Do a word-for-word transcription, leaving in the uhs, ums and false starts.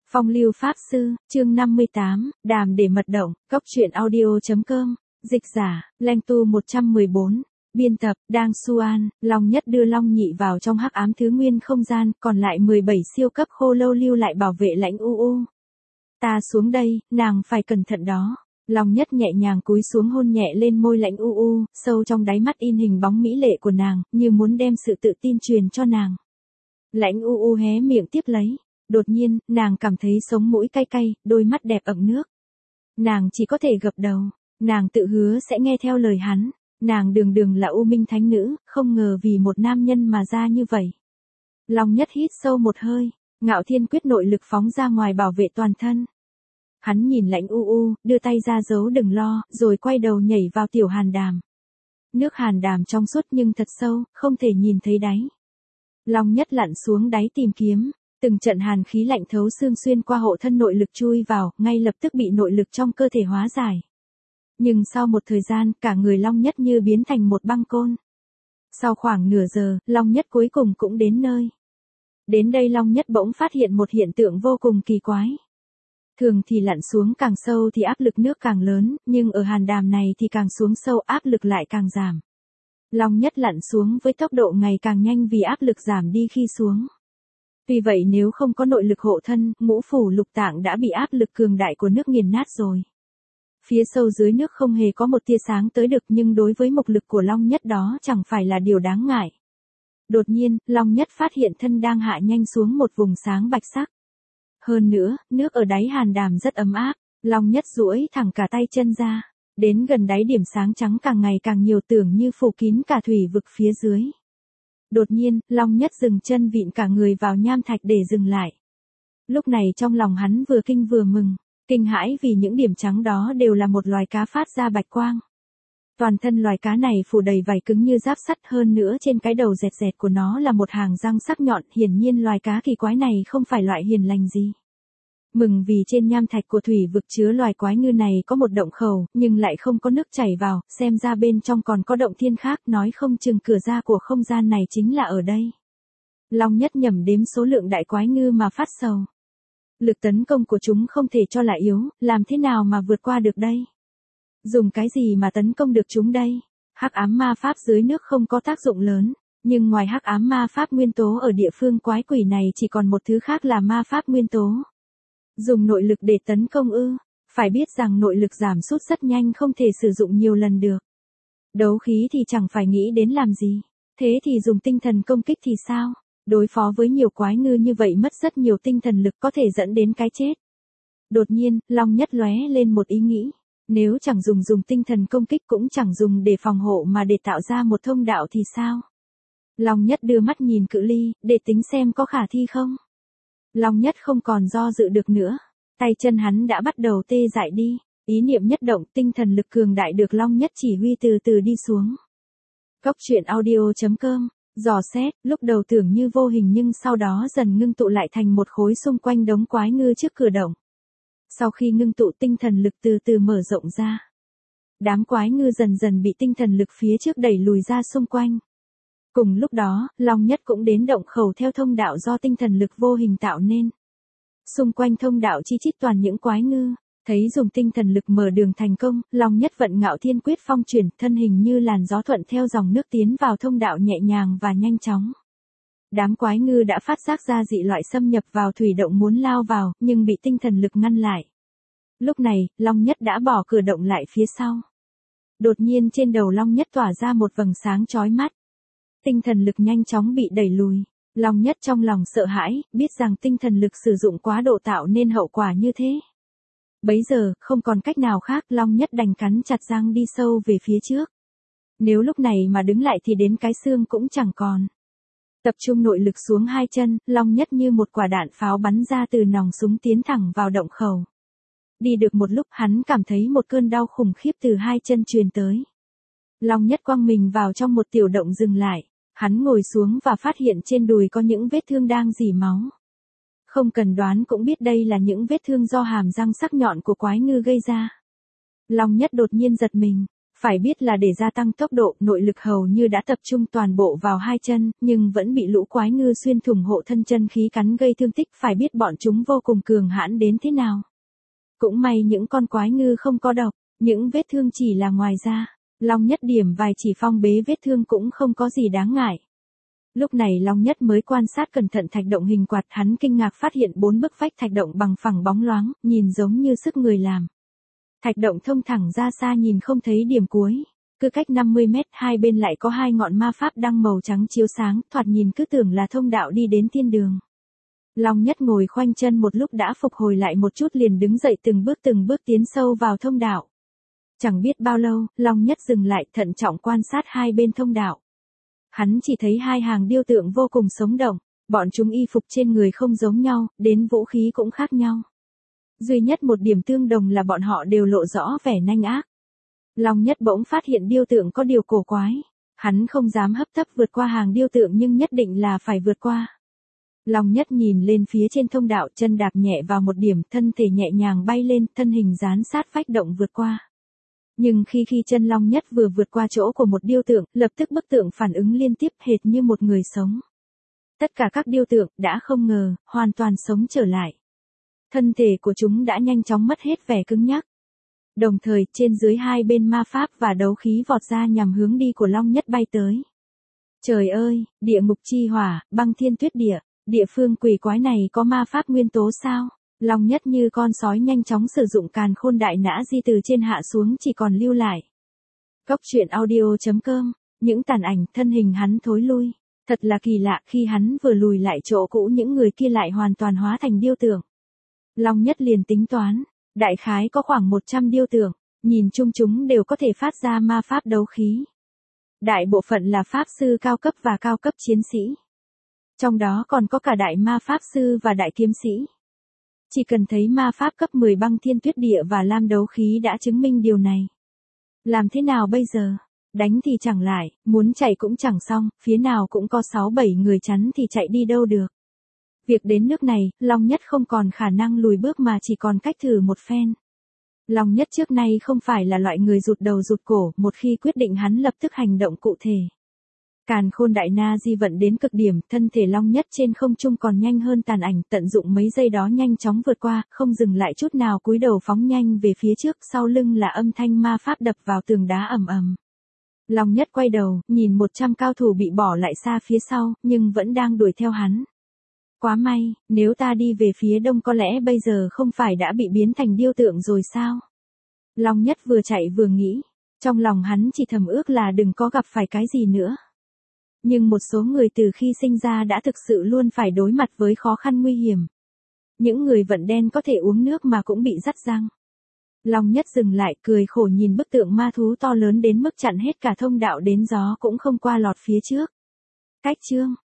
Phong lưu pháp sư, chương năm mươi tám, đàm để mật động, cốc truyện audio.com, dịch giả, Leng Tu một trăm mười bốn, biên tập, Đang Xuan, Long Nhất đưa Long Nhị vào trong hắc ám thứ nguyên không gian, còn lại mười bảy siêu cấp khô lâu lưu lại bảo vệ lãnh u u. Ta xuống đây, nàng phải cẩn thận đó. Long Nhất nhẹ nhàng cúi xuống hôn nhẹ lên môi lãnh u u, sâu trong đáy mắt in hình bóng mỹ lệ của nàng, như muốn đem sự tự tin truyền cho nàng. Lãnh u u hé miệng tiếp lấy. Đột nhiên, nàng cảm thấy sống mũi cay cay, đôi mắt đẹp ẩn nước. Nàng chỉ có thể gập đầu, nàng tự hứa sẽ nghe theo lời hắn. Nàng đường đường là U Minh Thánh Nữ, không ngờ vì một nam nhân mà ra như vậy. Long Nhất hít sâu một hơi, Ngạo Thiên Quyết nội lực phóng ra ngoài bảo vệ toàn thân. Hắn nhìn lãnh u u, đưa tay ra dấu đừng lo, rồi quay đầu nhảy vào tiểu hàn đàm. Nước hàn đàm trong suốt nhưng thật sâu, không thể nhìn thấy đáy. Long Nhất lặn xuống đáy tìm kiếm. Từng trận hàn khí lạnh thấu xương xuyên qua hộ thân nội lực chui vào, ngay lập tức bị nội lực trong cơ thể hóa giải. Nhưng sau một thời gian, cả người Long Nhất như biến thành một băng côn. Sau khoảng nửa giờ, Long Nhất cuối cùng cũng đến nơi. Đến đây Long Nhất bỗng phát hiện một hiện tượng vô cùng kỳ quái. Thường thì lặn xuống càng sâu thì áp lực nước càng lớn, nhưng ở hàn đàm này thì càng xuống sâu áp lực lại càng giảm. Long Nhất lặn xuống với tốc độ ngày càng nhanh vì áp lực giảm đi khi xuống. Tuy vậy nếu không có nội lực hộ thân, ngũ phủ lục tạng đã bị áp lực cường đại của nước nghiền nát rồi. Phía sâu dưới nước không hề có một tia sáng tới được, nhưng đối với mộc lực của Long Nhất đó chẳng phải là điều đáng ngại. Đột nhiên, Long Nhất phát hiện thân đang hạ nhanh xuống một vùng sáng bạch sắc. Hơn nữa, nước ở đáy hàn đàm rất ấm áp, Long Nhất duỗi thẳng cả tay chân ra. Đến gần đáy điểm sáng trắng càng ngày càng nhiều, tưởng như phủ kín cả thủy vực phía dưới. Đột nhiên, Long Nhất dừng chân vịn cả người vào nham thạch để dừng lại. Lúc này trong lòng hắn vừa kinh vừa mừng, kinh hãi vì những điểm trắng đó đều là một loài cá phát ra bạch quang. Toàn thân loài cá này phủ đầy vảy cứng như giáp sắt, hơn nữa trên cái đầu dẹt dẹt của nó là một hàng răng sắc nhọn, hiển nhiên loài cá kỳ quái này không phải loại hiền lành gì. Mừng vì trên nham thạch của thủy vực chứa loài quái ngư này có một động khẩu, nhưng lại không có nước chảy vào, xem ra bên trong còn có động thiên khác, nói không chừng cửa ra của không gian này chính là ở đây. Long Nhất nhẩm đếm số lượng đại quái ngư mà phát sầu. Lực tấn công của chúng không thể cho là yếu, làm thế nào mà vượt qua được đây? Dùng cái gì mà tấn công được chúng đây? Hắc ám ma pháp dưới nước không có tác dụng lớn, nhưng ngoài hắc ám ma pháp nguyên tố ở địa phương quái quỷ này chỉ còn một thứ khác là ma pháp nguyên tố. Dùng nội lực để tấn công ư? Phải biết rằng nội lực giảm sút rất nhanh, không thể sử dụng nhiều lần được. Đấu khí thì chẳng phải nghĩ đến làm gì. Thế thì dùng tinh thần công kích thì sao? Đối phó với nhiều quái ngư như vậy mất rất nhiều tinh thần lực, có thể dẫn đến cái chết. Đột nhiên, Long Nhất lóe lên một ý nghĩ. Nếu chẳng dùng dùng tinh thần công kích, cũng chẳng dùng để phòng hộ mà để tạo ra một thông đạo thì sao? Long Nhất đưa mắt nhìn cự ly, để tính xem có khả thi không. Long Nhất không còn do dự được nữa. Tay chân hắn đã bắt đầu tê dại đi. Ý niệm nhất động, tinh thần lực cường đại được Long Nhất chỉ huy từ từ đi xuống. Cốc truyện audio.com, dò xét, lúc đầu tưởng như vô hình nhưng sau đó dần ngưng tụ lại thành một khối xung quanh đống quái ngư trước cửa động. Sau khi ngưng tụ, tinh thần lực từ từ mở rộng ra. Đám quái ngư dần dần bị tinh thần lực phía trước đẩy lùi ra xung quanh. Cùng lúc đó, Long Nhất cũng đến động khẩu theo thông đạo do tinh thần lực vô hình tạo nên. Xung quanh thông đạo chi chít toàn những quái ngư, thấy dùng tinh thần lực mở đường thành công, Long Nhất vận Ngạo Thiên Quyết phong chuyển, thân hình như làn gió thuận theo dòng nước tiến vào thông đạo nhẹ nhàng và nhanh chóng. Đám quái ngư đã phát giác ra dị loại xâm nhập vào thủy động muốn lao vào, nhưng bị tinh thần lực ngăn lại. Lúc này, Long Nhất đã bỏ cửa động lại phía sau. Đột nhiên trên đầu Long Nhất tỏa ra một vầng sáng chói mắt. Tinh thần lực nhanh chóng bị đẩy lùi. Long Nhất trong lòng sợ hãi, biết rằng tinh thần lực sử dụng quá độ tạo nên hậu quả như thế. Bấy giờ, không còn cách nào khác, Long Nhất đành cắn chặt răng đi sâu về phía trước. Nếu lúc này mà đứng lại thì đến cái xương cũng chẳng còn. Tập trung nội lực xuống hai chân, Long Nhất như một quả đạn pháo bắn ra từ nòng súng tiến thẳng vào động khẩu. Đi được một lúc, hắn cảm thấy một cơn đau khủng khiếp từ hai chân truyền tới. Long Nhất quăng mình vào trong một tiểu động dừng lại. Hắn ngồi xuống và phát hiện trên đùi có những vết thương đang rỉ máu. Không cần đoán cũng biết đây là những vết thương do hàm răng sắc nhọn của quái ngư gây ra. Long Nhất đột nhiên giật mình, Phải biết là để gia tăng tốc độ, nội lực hầu như đã tập trung toàn bộ vào hai chân, nhưng vẫn bị lũ quái ngư xuyên thủng hộ thân chân khí cắn gây thương tích, phải biết bọn chúng vô cùng cường hãn đến thế nào. Cũng may những con quái ngư không có độc, những vết thương chỉ là ngoài da. Long Nhất điểm vài chỉ phong bế vết thương cũng không có gì đáng ngại. Lúc này Long Nhất mới quan sát cẩn thận thạch động hình quạt, hắn kinh ngạc phát hiện bốn bức vách thạch động bằng phẳng bóng loáng, nhìn giống như sức người làm. Thạch động thông thẳng ra xa nhìn không thấy điểm cuối, cứ cách năm mươi mét hai bên lại có hai ngọn ma pháp đăng màu trắng chiếu sáng, thoạt nhìn cứ tưởng là thông đạo đi đến thiên đường. Long Nhất ngồi khoanh chân một lúc đã phục hồi lại một chút liền đứng dậy từng bước từng bước tiến sâu vào thông đạo. Chẳng biết bao lâu, Long Nhất dừng lại thận trọng quan sát hai bên thông đạo. Hắn chỉ thấy hai hàng điêu tượng vô cùng sống động, bọn chúng y phục trên người không giống nhau, đến vũ khí cũng khác nhau. Duy nhất một điểm tương đồng là bọn họ đều lộ rõ vẻ nanh ác. Long Nhất bỗng phát hiện điêu tượng có điều cổ quái. Hắn không dám hấp tấp vượt qua hàng điêu tượng nhưng nhất định là phải vượt qua. Long Nhất nhìn lên phía trên thông đạo, chân đạp nhẹ vào một điểm, thân thể nhẹ nhàng bay lên, thân hình dán sát vách động vượt qua. Nhưng khi khi chân Long Nhất vừa vượt qua chỗ của một điêu tượng, lập tức bức tượng phản ứng liên tiếp hệt như một người sống. Tất cả các điêu tượng đã không ngờ, hoàn toàn sống trở lại. Thân thể của chúng đã nhanh chóng mất hết vẻ cứng nhắc. Đồng thời, trên dưới hai bên ma pháp và đấu khí vọt ra nhằm hướng đi của Long Nhất bay tới. Trời ơi, địa ngục chi hỏa, băng thiên tuyết địa, địa phương quỷ quái này có ma pháp nguyên tố sao? Long Nhất như con sói nhanh chóng sử dụng càn khôn đại nã di từ trên hạ xuống chỉ còn lưu lại. Góc truyện audio chấm com, những tàn ảnh thân hình hắn thối lui. Thật là kỳ lạ, khi hắn vừa lùi lại chỗ cũ những người kia lại hoàn toàn hóa thành điêu tượng. Long Nhất liền tính toán, đại khái có khoảng một trăm điêu tượng, nhìn chung chúng đều có thể phát ra ma pháp đấu khí. Đại bộ phận là pháp sư cao cấp và cao cấp chiến sĩ. Trong đó còn có cả đại ma pháp sư và đại kiếm sĩ. Chỉ cần thấy ma pháp cấp mười băng thiên tuyết địa và lam đấu khí đã chứng minh điều này. Làm thế nào bây giờ? Đánh thì chẳng lại, muốn chạy cũng chẳng xong, phía nào cũng có sáu bảy người chắn thì chạy đi đâu được. Việc đến nước này, Long Nhất không còn khả năng lùi bước mà chỉ còn cách thử một phen. Long Nhất trước nay không phải là loại người rụt đầu rụt cổ, một khi quyết định hắn lập tức hành động cụ thể. Càn khôn đại na di vận đến cực điểm, thân thể Long Nhất trên không trung còn nhanh hơn tàn ảnh, tận dụng mấy giây đó nhanh chóng vượt qua, không dừng lại chút nào cúi đầu phóng nhanh về phía trước, sau lưng là âm thanh ma pháp đập vào tường đá ầm ầm. Long Nhất quay đầu, nhìn một trăm cao thủ bị bỏ lại xa phía sau, nhưng vẫn đang đuổi theo hắn. Quá may, nếu ta đi về phía đông có lẽ bây giờ không phải đã bị biến thành điêu tượng rồi sao? Long Nhất vừa chạy vừa nghĩ, trong lòng hắn chỉ thầm ước là đừng có gặp phải cái gì nữa. Nhưng một số người từ khi sinh ra đã thực sự luôn phải đối mặt với khó khăn nguy hiểm. Những người vận đen có thể uống nước mà cũng bị rắt răng. Long Nhất dừng lại cười khổ nhìn bức tượng ma thú to lớn đến mức chặn hết cả thông đạo đến gió cũng không qua lọt phía trước. Cách chương